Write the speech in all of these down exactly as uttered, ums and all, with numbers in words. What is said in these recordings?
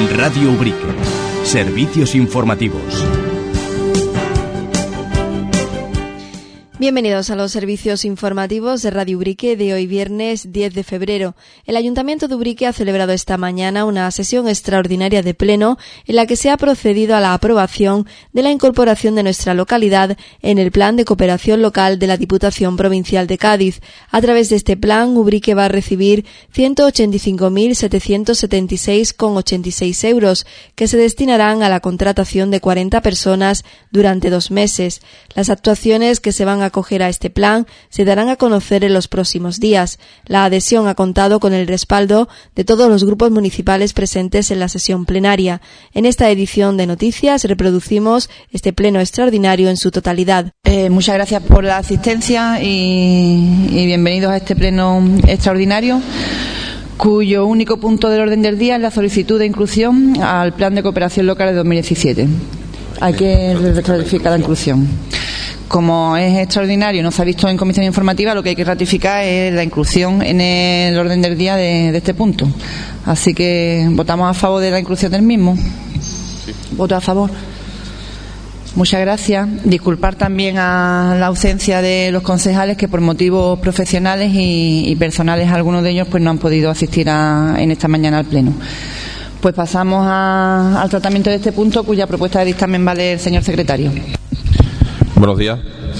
Radio Ubrique. Servicios informativos. Bienvenidos a los servicios informativos de Radio Ubrique de hoy viernes diez de febrero. El Ayuntamiento de Ubrique ha celebrado esta mañana una sesión extraordinaria de pleno en la que se ha procedido a la aprobación de la incorporación de nuestra localidad en el Plan de Cooperación Local de la Diputación Provincial de Cádiz. A través de este plan, Ubrique va a recibir ciento ochenta y cinco mil setecientos setenta y seis coma ochenta y seis euros que se destinarán a la contratación de cuarenta personas durante dos meses. Las actuaciones que se van a acoger a este plan se darán a conocer en los próximos días. La adhesión ha contado con el respaldo de todos los grupos municipales presentes en la sesión plenaria. En esta edición de Noticias reproducimos este pleno extraordinario en su totalidad. Eh, muchas gracias por la asistencia y, y bienvenidos a este pleno extraordinario, cuyo único punto del orden del día es la solicitud de inclusión al Plan de Cooperación Local de dos mil diecisiete. Hay que ratificar la inclusión. Como es extraordinario y no se ha visto en comisión informativa, lo que hay que ratificar es la inclusión en el orden del día de, de este punto. Así que votamos a favor de la inclusión del mismo. Sí. Voto a favor. Muchas gracias. Disculpar también a la ausencia de los concejales que por motivos profesionales y, y personales, algunos de ellos pues no han podido asistir a, en esta mañana al pleno. Pues pasamos a, al tratamiento de este punto, cuya propuesta de dictamen va a leer el señor secretario. Buenos días.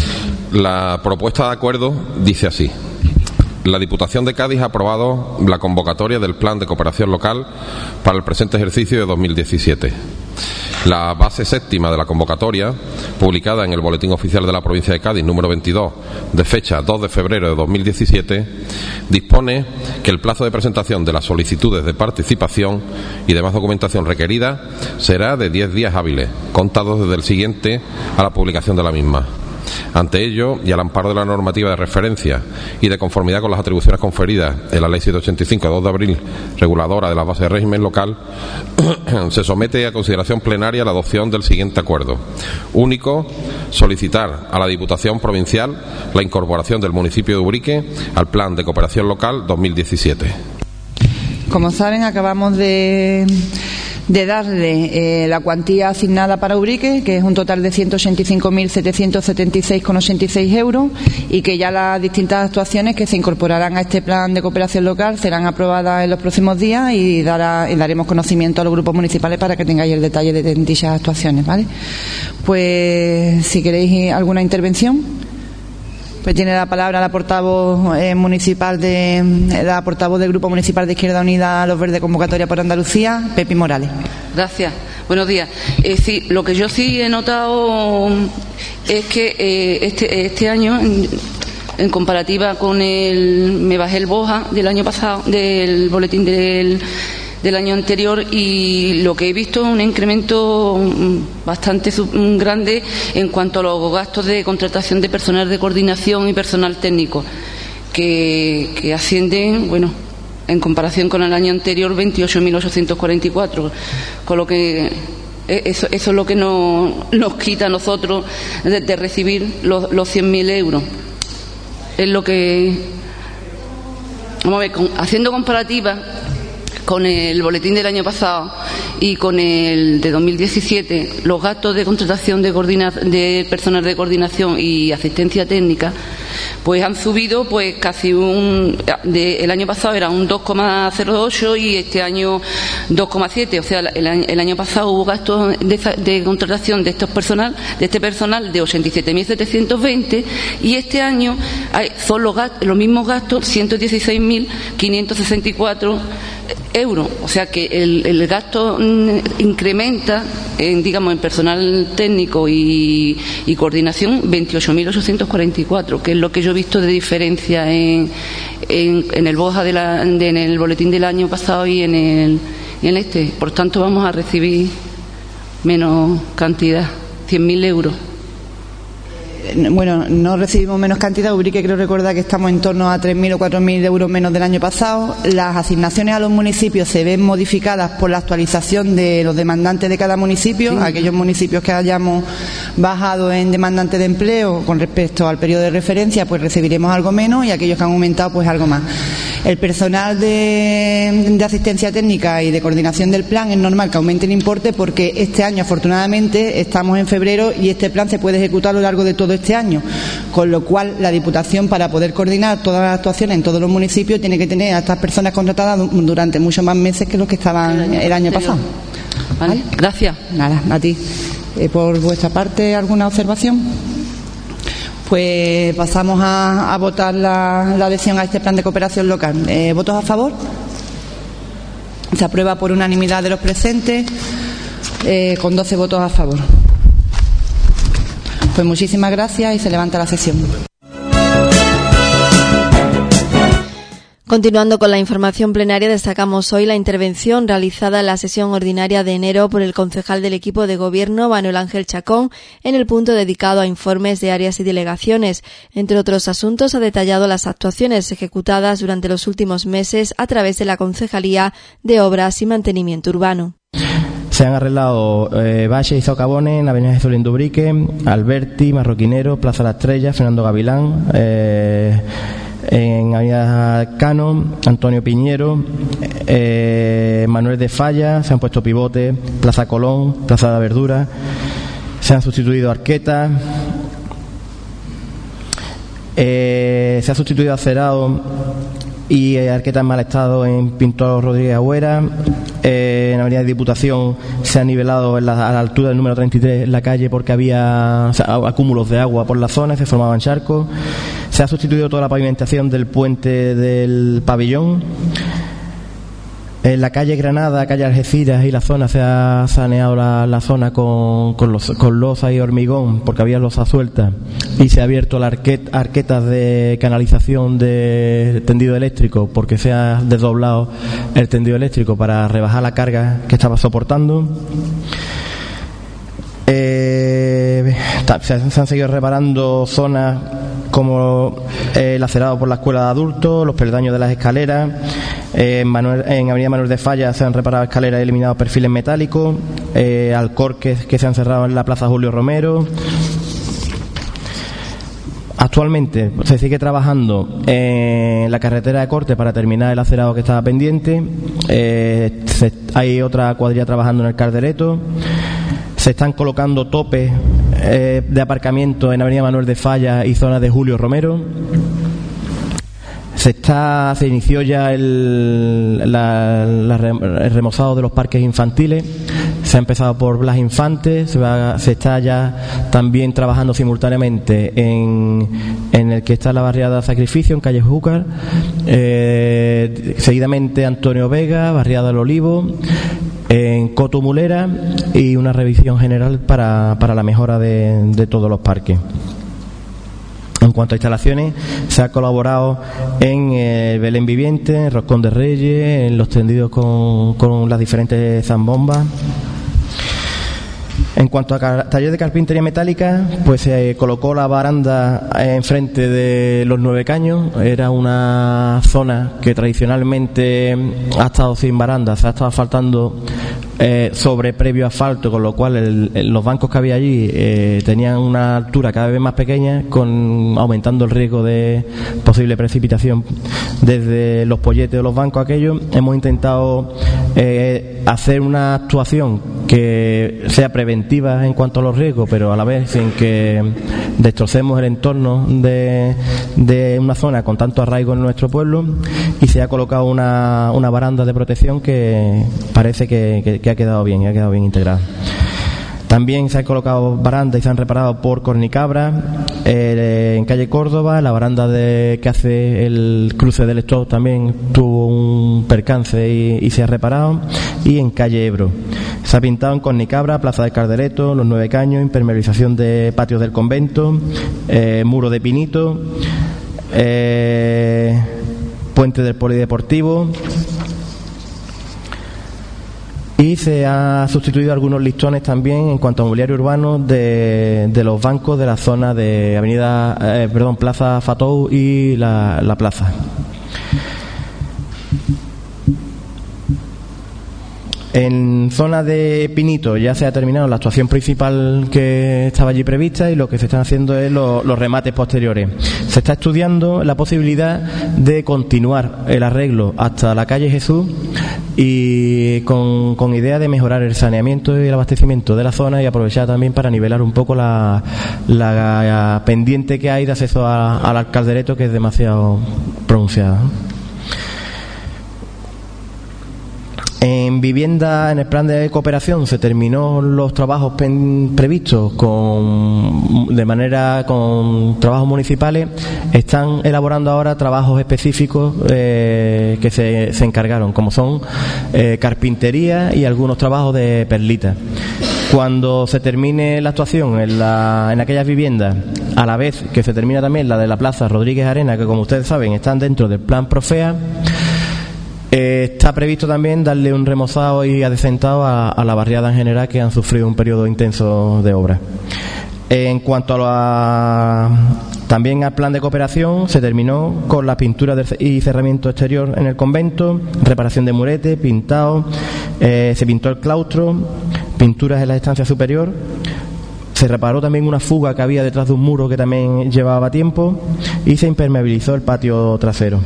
La propuesta de acuerdo dice así. La Diputación de Cádiz ha aprobado la convocatoria del Plan de Cooperación Local para el presente ejercicio de dos mil diecisiete. La base séptima de la convocatoria, publicada en el Boletín Oficial de la Provincia de Cádiz número veintidós, de fecha dos de febrero de dos mil diecisiete, dispone que el plazo de presentación de las solicitudes de participación y demás documentación requerida será de diez días hábiles, contados desde el siguiente a la publicación de la misma. Ante ello, y al amparo de la normativa de referencia y de conformidad con las atribuciones conferidas en la Ley ciento ochenta y cinco de dos de abril, reguladora de la base de régimen local, se somete a consideración plenaria la adopción del siguiente acuerdo. Único, solicitar a la Diputación Provincial la incorporación del municipio de Ubrique al Plan de Cooperación Local dos mil diecisiete. Como saben, acabamos de... de darle eh, la cuantía asignada para Ubrique, que es un total de ciento ochenta y cinco mil setecientos setenta y seis coma ochenta y seis euros, y que ya las distintas actuaciones que se incorporarán a este plan de cooperación local serán aprobadas en los próximos días y, dará, y daremos conocimiento a los grupos municipales para que tengáis el detalle de dichas actuaciones, ¿vale? Pues si queréis alguna intervención. Pues tiene la palabra la portavoz eh, municipal de la portavoz del Grupo Municipal de Izquierda Unida Los Verdes Convocatoria por Andalucía, Pepi Morales. Gracias. Buenos días. Eh, sí, lo que yo sí he notado es que eh, este, este año, en, en comparativa con el, me bajé el BOJA del año pasado, del boletín del del año anterior, y lo que he visto es un incremento bastante grande en cuanto a los gastos de contratación de personal de coordinación y personal técnico, que, que ascienden, bueno, en comparación con el año anterior, veintiocho mil ochocientos cuarenta y cuatro, con lo que eso, eso es lo que nos, nos quita a nosotros de, de recibir los, los cien mil euros. Es lo que, vamos a ver, con, haciendo comparativa con el boletín del año pasado y con el de dos mil diecisiete, los gastos de contratación de, coordina, de personal de coordinación y asistencia técnica pues han subido pues casi un de, el año pasado era un dos coma cero ocho y este año dos coma siete, o sea, el, el año pasado hubo gastos de, de contratación de estos personal de este personal de ochenta y siete mil setecientos veinte y este año hay, son los, gastos, los mismos gastos ciento dieciséis mil quinientos sesenta y cuatro euros, o sea que el, el gasto incrementa en, digamos, en personal técnico y, y coordinación veintiocho mil ochocientos cuarenta y cuatro, que es lo que yo he visto de diferencia en, en, en el BOJA de la, de, en el boletín del año pasado y en el, en este. Por tanto, vamos a recibir menos cantidad, cien mil euros. Bueno, no recibimos menos cantidad. Ubrique creo recordar que estamos en torno a tres mil o cuatro mil euros menos del año pasado. Las asignaciones a los municipios se ven modificadas por la actualización de los demandantes de cada municipio. Sí. Aquellos municipios que hayamos bajado en demandantes de empleo con respecto al periodo de referencia, pues recibiremos algo menos, y aquellos que han aumentado, pues algo más. El personal de, de asistencia técnica y de coordinación del plan es normal que aumente el importe porque este año, afortunadamente, estamos en febrero y este plan se puede ejecutar a lo largo de todo este año, con lo cual la Diputación, para poder coordinar todas las actuaciones en todos los municipios, tiene que tener a estas personas contratadas durante muchos más meses que los que estaban el año, el año pasado. Vale, ¿vale? Gracias. Nada, a ti. Eh, por vuestra parte, ¿alguna observación? Pues pasamos a, a votar la, la adhesión a este plan de cooperación local. Eh, ¿Votos a favor? Se aprueba por unanimidad de los presentes, eh, con doce votos a favor. Pues muchísimas gracias y se levanta la sesión. Continuando con la información plenaria, destacamos hoy la intervención realizada en la sesión ordinaria de enero por el concejal del equipo de gobierno, Manuel Ángel Chacón, en el punto dedicado a informes de áreas y delegaciones. Entre otros asuntos, ha detallado las actuaciones ejecutadas durante los últimos meses a través de la Concejalía de Obras y Mantenimiento Urbano. Se han arreglado eh, baches y socavones en Avenida Jesús Lindubrique, Alberti, Marroquinero, Plaza La Estrella, Fernando Gavilán, eh, en Avenida Cano, Antonio Piñero, eh, Manuel de Falla, se han puesto pivotes, Plaza Colón, Plaza de la Verdura, se han sustituido arquetas, eh, se ha sustituido acerado y eh, arquetas en mal estado en Pintor Rodríguez Agüera. Eh, en Avenida de Diputación se ha nivelado en la, a la altura del número treinta y tres la calle porque había, o sea, acúmulos de agua por la zona, se formaban charcos. Se ha sustituido toda la pavimentación del puente del Pabellón. En la calle Granada, calle Algeciras y la zona se ha saneado la, la zona con, con, los, con losa y hormigón porque había losa suelta y se ha abierto las arquet, arquetas de canalización de tendido eléctrico porque se ha desdoblado el tendido eléctrico para rebajar la carga que estaba soportando. Eh, se, se han seguido reparando zonas como eh, el acerado por la escuela de adultos, los peldaños de las escaleras. Eh, en, Manuel, en Avenida Manuel de Falla se han reparado escaleras y eliminado perfiles metálicos, eh, alcorques que se han cerrado en la Plaza Julio Romero. Actualmente se sigue trabajando en la carretera de corte para terminar el acerado que estaba pendiente. Eh, se, hay otra cuadrilla trabajando en el Caldereto. Se están colocando topes eh, de aparcamiento en Avenida Manuel de Falla y zona de Julio Romero. Se está se inició ya el, la, la, el remozado de los parques infantiles. Se ha empezado por Blas Infantes, se, va, se está ya también trabajando simultáneamente en, en el que está la barriada Sacrificio, en calle Júcar, eh, seguidamente Antonio Vega, barriada del Olivo, en Coto Mulera, y una revisión general para, para la mejora de, de todos los parques. En cuanto a instalaciones, se ha colaborado en el Belén Viviente, en Roscón de Reyes, en los tendidos con, con las diferentes zambombas. En cuanto a taller de carpintería metálica, pues se colocó la baranda enfrente de los Nueve Caños. Era una zona que tradicionalmente ha estado sin baranda, se ha estado asfaltando eh, sobre previo asfalto, con lo cual el, el, los bancos que había allí eh, tenían una altura cada vez más pequeña, con aumentando el riesgo de posible precipitación desde los polletes de los bancos aquellos. Hemos intentado eh, hacer una actuación que sea preventiva en cuanto a los riesgos, pero a la vez sin que destrocemos el entorno de, de una zona con tanto arraigo en nuestro pueblo, y se ha colocado una, una baranda de protección que parece que, que, que ha quedado bien, ha quedado bien integrada. También se han colocado barandas y se han reparado por Cornicabra, eh, en calle Córdoba. La baranda de, que hace el cruce del Stock también tuvo un percance y, y se ha reparado. Y en calle Ebro se ha pintado en Cornicabra, Plaza del Caldereto, los Nueve Caños, impermeabilización de patios del convento, eh, muro de pinito, eh, puente del polideportivo. Y se ha sustituido algunos listones también en cuanto a mobiliario urbano de, de los bancos de la zona de Avenida, eh, perdón, Plaza Fatou y la, la plaza. En zona de Pinito ya se ha terminado la actuación principal que estaba allí prevista y lo que se están haciendo es lo, los remates posteriores. Se está estudiando la posibilidad de continuar el arreglo hasta la calle Jesús y con, con idea de mejorar el saneamiento y el abastecimiento de la zona y aprovechar también para nivelar un poco la, la, la pendiente que hay de acceso a, al Alcaldereto, que es demasiado pronunciada. En vivienda, en el plan de cooperación, se terminó los trabajos pen, previstos con, de manera con trabajos municipales. Están elaborando ahora trabajos específicos eh, que se, se encargaron, como son eh, carpintería y algunos trabajos de perlita. Cuando se termine la actuación en, la, en aquellas viviendas, a la vez que se termina también la de la Plaza Rodríguez Arena, que como ustedes saben están dentro del plan Profea, Eh, está previsto también darle un remozado y adecentado a, a la barriada en general, que han sufrido un periodo intenso de obra. En cuanto a la, también al plan de cooperación, se terminó con la pintura del, y cerramiento exterior en el convento, reparación de murete, pintado, eh, se pintó el claustro, pinturas en la estancia superior. Se reparó también una fuga que había detrás de un muro que también llevaba tiempo y se impermeabilizó el patio trasero.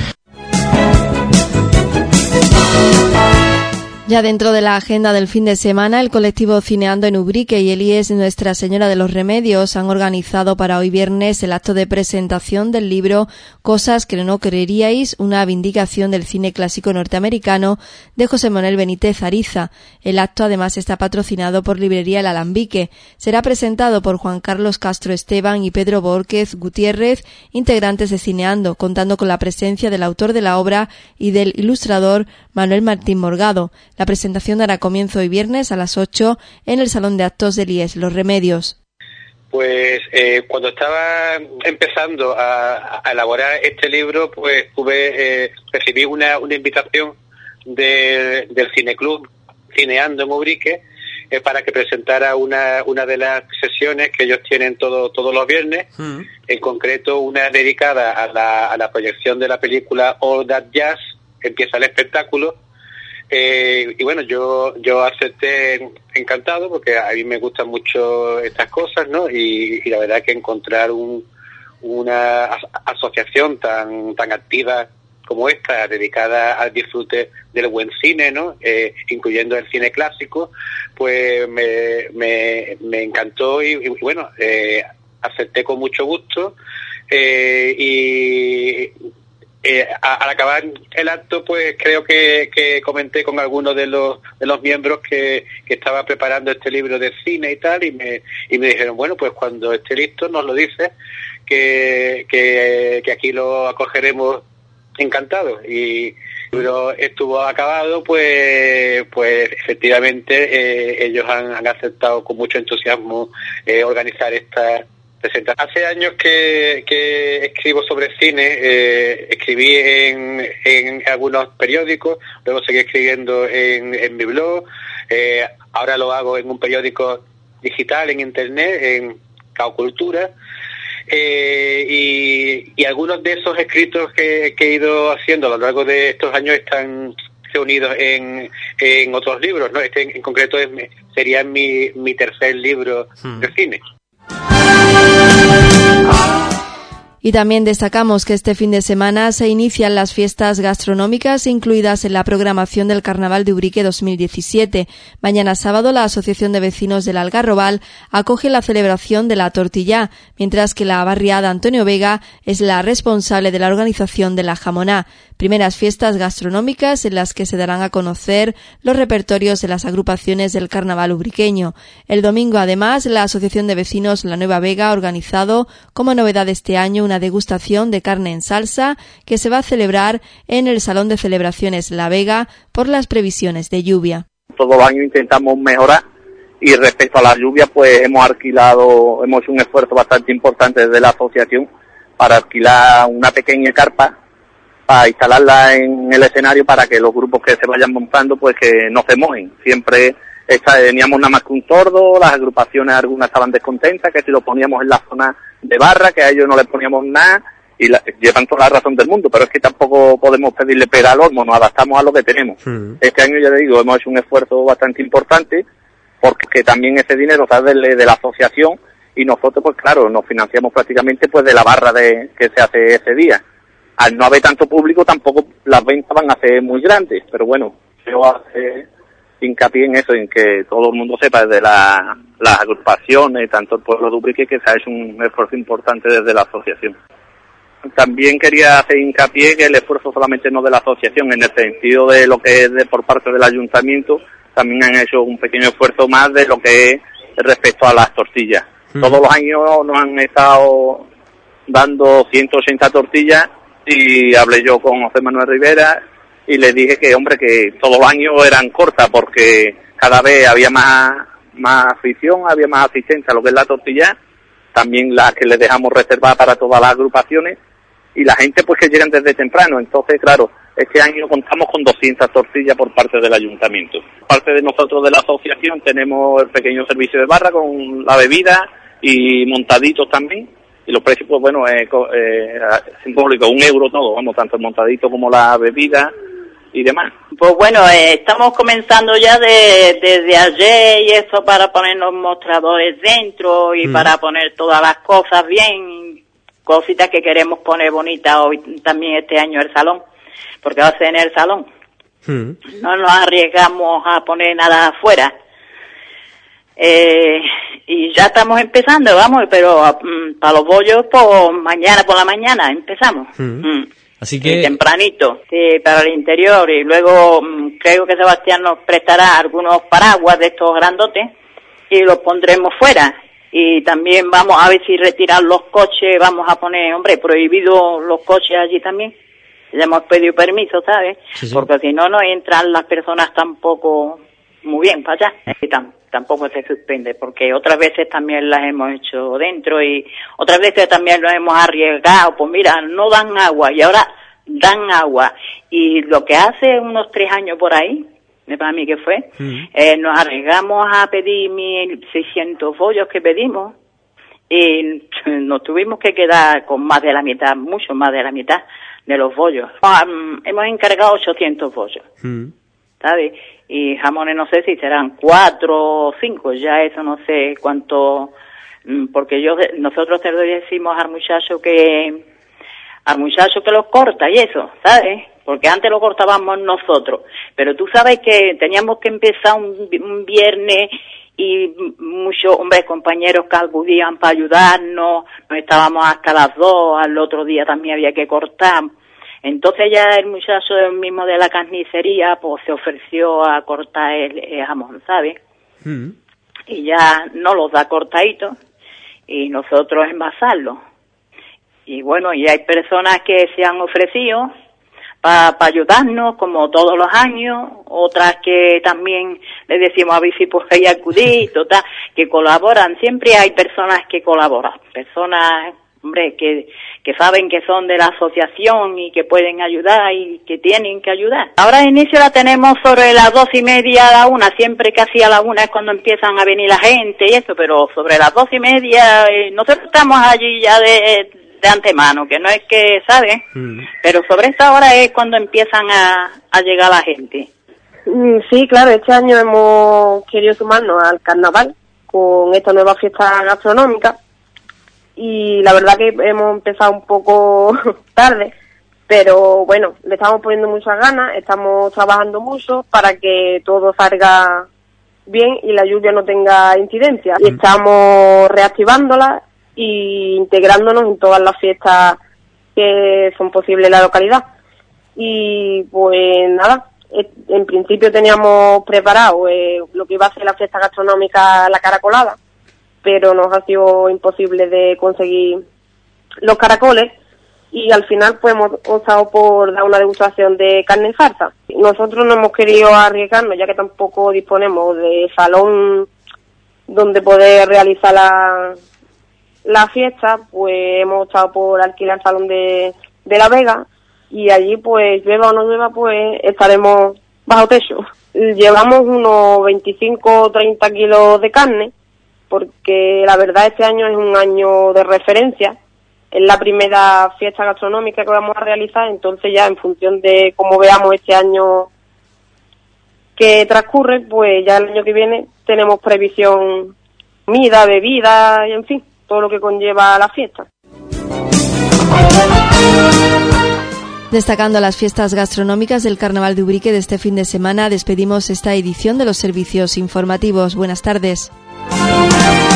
Ya dentro de la agenda del fin de semana, el colectivo Cineando en Ubrique y el I E S Nuestra Señora de los Remedios han organizado para hoy viernes el acto de presentación del libro Cosas que no creeríais, una vindicación del cine clásico norteamericano de José Manuel Benítez Ariza. El acto además está patrocinado por Librería El Alambique. Será presentado por Juan Carlos Castro Esteban y Pedro Borquez Gutiérrez, integrantes de Cineando, contando con la presencia del autor de la obra y del ilustrador Manuel Martín Morgado. La presentación dará comienzo hoy viernes a las ocho en el Salón de Actos del I E S Los Remedios. Pues eh, cuando estaba empezando a, a elaborar este libro, pues tuve, eh, recibí una, una invitación de, del Cineclub Cineando en Ubrique eh, para que presentara una, una de las sesiones que ellos tienen todo, todos los viernes, mm. en concreto una dedicada a la, a la proyección de la película All That Jazz. Empieza el espectáculo. Eh, y bueno, yo yo acepté encantado, porque a mí me gustan mucho estas cosas, ¿no? Y, y la verdad que encontrar un, una as- asociación tan tan activa como esta, dedicada al disfrute del buen cine, ¿no? Eh, incluyendo el cine clásico, pues me me, me encantó y, y bueno, eh, acepté con mucho gusto eh, y Eh, a, al acabar el acto, pues creo que, que comenté con algunos de los de los miembros que, que estaba preparando este libro de cine y tal, y me y me dijeron, bueno, pues cuando esté listo nos lo dices, que, que, que aquí lo acogeremos encantados. Y pero estuvo acabado, pues pues efectivamente eh, ellos han, han aceptado con mucho entusiasmo eh, organizar esta presentación. Hace años que, que escribo sobre cine, eh, escribí en, en algunos periódicos, luego seguí escribiendo en, en mi blog, eh, ahora lo hago en un periódico digital, en internet, en Caocultura, eh, y, y algunos de esos escritos que, que he ido haciendo a lo largo de estos años están reunidos en, en otros libros, ¿no? Este en, en concreto es, sería mi, mi tercer libro hmm. de cine. Y también destacamos que este fin de semana se inician las fiestas gastronómicas incluidas en la programación del Carnaval de Ubrique dos mil diecisiete. Mañana sábado la Asociación de Vecinos del Algarrobal acoge la celebración de la tortillá, mientras que la barriada Antonio Vega es la responsable de la organización de la jamoná. Primeras fiestas gastronómicas en las que se darán a conocer los repertorios de las agrupaciones del carnaval ubriqueño. El domingo, además, la Asociación de Vecinos La Nueva Vega ha organizado, como novedad este año, una degustación de carne en salsa que se va a celebrar en el Salón de Celebraciones La Vega por las previsiones de lluvia. Todos los años intentamos mejorar y respecto a la lluvia, pues hemos alquilado, hemos hecho un esfuerzo bastante importante desde la asociación para alquilar una pequeña carpa para instalarla en el escenario para que los grupos que se vayan montando pues que no se mojen. Siempre esta, teníamos nada más que un tordo, las agrupaciones algunas estaban descontentas, que si lo poníamos en la zona de barra, que a ellos no les poníamos nada, y la, llevan toda la razón del mundo, pero es que tampoco podemos pedirle pera al olmo, nos adaptamos a lo que tenemos. Mm. Este año, ya te digo, hemos hecho un esfuerzo bastante importante, porque también ese dinero sale de, de la asociación, y nosotros, pues claro, nos financiamos prácticamente pues de la barra de que se hace ese día. Al no haber tanto público, tampoco las ventas van a ser muy grandes, pero bueno, yo hace hincapié en eso, en que todo el mundo sepa desde la, las agrupaciones, tanto el pueblo de Ubrique, que se ha hecho un esfuerzo importante desde la asociación. También quería hacer hincapié que el esfuerzo solamente no de la asociación, en el sentido de lo que es de por parte del ayuntamiento, también han hecho un pequeño esfuerzo más de lo que es respecto a las tortillas. Mm. Todos los años nos han estado dando ciento ochenta tortillas, y hablé yo con José Manuel Rivera y le dije que, hombre, que todos los años eran cortas, porque cada vez había más, más afición, había más asistencia a lo que es la tortilla, también las que les dejamos reservadas para todas las agrupaciones, y la gente pues que llegan desde temprano. Entonces, claro, este año contamos con doscientas tortillas por parte del ayuntamiento. Por parte de nosotros de la asociación tenemos el pequeño servicio de barra con la bebida y montaditos también, y los precios, pues bueno, es eh, simbólico, un euro todo, vamos, tanto el montadito como la bebida y demás. Pues bueno, eh, estamos comenzando ya de, desde ayer y eso, para poner los mostradores dentro y mm. para poner todas las cosas bien, cositas que queremos poner bonitas hoy también este año el salón, porque va a ser en el salón. Mm. No nos arriesgamos a poner nada afuera. Eh, y ya estamos empezando, vamos, pero um, para los bollos, pues mañana por la mañana empezamos. Mm. Mm. Así que... Y tempranito, sí, para el interior, y luego um, creo que Sebastián nos prestará algunos paraguas de estos grandotes y los pondremos fuera. Y también vamos a ver si retirar los coches, vamos a poner, hombre, prohibido los coches allí también. Ya hemos pedido permiso, ¿sabes? Sí, sí. Porque si no, no entran las personas tampoco muy bien para allá. Y tam- tampoco se suspende, porque otras veces también las hemos hecho dentro y otras veces también nos hemos arriesgado. Pues mira, no dan agua y ahora dan agua. Y lo que hace unos tres años por ahí, para mí que fue, uh-huh. eh, nos arriesgamos a pedir mil seiscientos bollos que pedimos y nos tuvimos que quedar con más de la mitad, mucho más de la mitad de los bollos. Um, hemos encargado ochocientos bollos, uh-huh. ¿sabes? Y jamones no sé si serán cuatro o cinco, ya eso no sé cuánto, porque yo nosotros te lo decimos al muchacho que al muchacho que los corta y eso, ¿sabes? Porque antes lo cortábamos nosotros, pero tú sabes que teníamos que empezar un, un viernes y muchos hombres compañeros que acudían para ayudarnos, nos estábamos hasta las dos, al otro día también había que cortar. Entonces ya el muchacho mismo de la carnicería pues se ofreció a cortar el, el jamón, ¿sabes? Mm. Y ya no los da cortaditos y nosotros envasarlos. Y bueno, y hay personas que se han ofrecido para pa ayudarnos, como todos los años, otras que también les decimos a ver si podéis acudir, total, que colaboran. Siempre hay personas que colaboran, personas, hombre, que, que saben que son de la asociación y que pueden ayudar y que tienen que ayudar. Ahora de inicio la tenemos sobre las dos y media a la una, siempre casi a la una es cuando empiezan a venir la gente y eso, pero sobre las dos y media, eh, nosotros estamos allí ya de, de antemano, que no es que, ¿sabes? Mm. Pero sobre esta hora es cuando empiezan a, a llegar la gente. Sí, claro, este año hemos querido sumarnos al carnaval con esta nueva fiesta gastronómica. Y la verdad que hemos empezado un poco tarde, pero bueno, le estamos poniendo muchas ganas, estamos trabajando mucho para que todo salga bien y la lluvia no tenga incidencia. Y estamos reactivándola e integrándonos en todas las fiestas que son posibles en la localidad. Y pues nada, en principio teníamos preparado eh, lo que iba a ser la fiesta gastronómica La Caracolada, pero nos ha sido imposible de conseguir los caracoles y al final pues hemos optado por dar una degustación de carne en farsa. Nosotros no hemos querido arriesgarnos, ya que tampoco disponemos de salón donde poder realizar la, la fiesta, pues hemos optado por alquilar el salón de, de La Vega y allí pues llueva o no llueva pues estaremos bajo techo. Llevamos unos veinticinco o treinta kilos de carne, porque la verdad este año es un año de referencia es la primera fiesta gastronómica que vamos a realizar, entonces ya en función de cómo veamos este año que transcurre, pues ya el año que viene tenemos previsión comida, bebida y en fin, todo lo que conlleva la fiesta. Destacando las fiestas gastronómicas del Carnaval de Ubrique de este fin de semana, despedimos esta edición de los servicios informativos. Buenas tardes.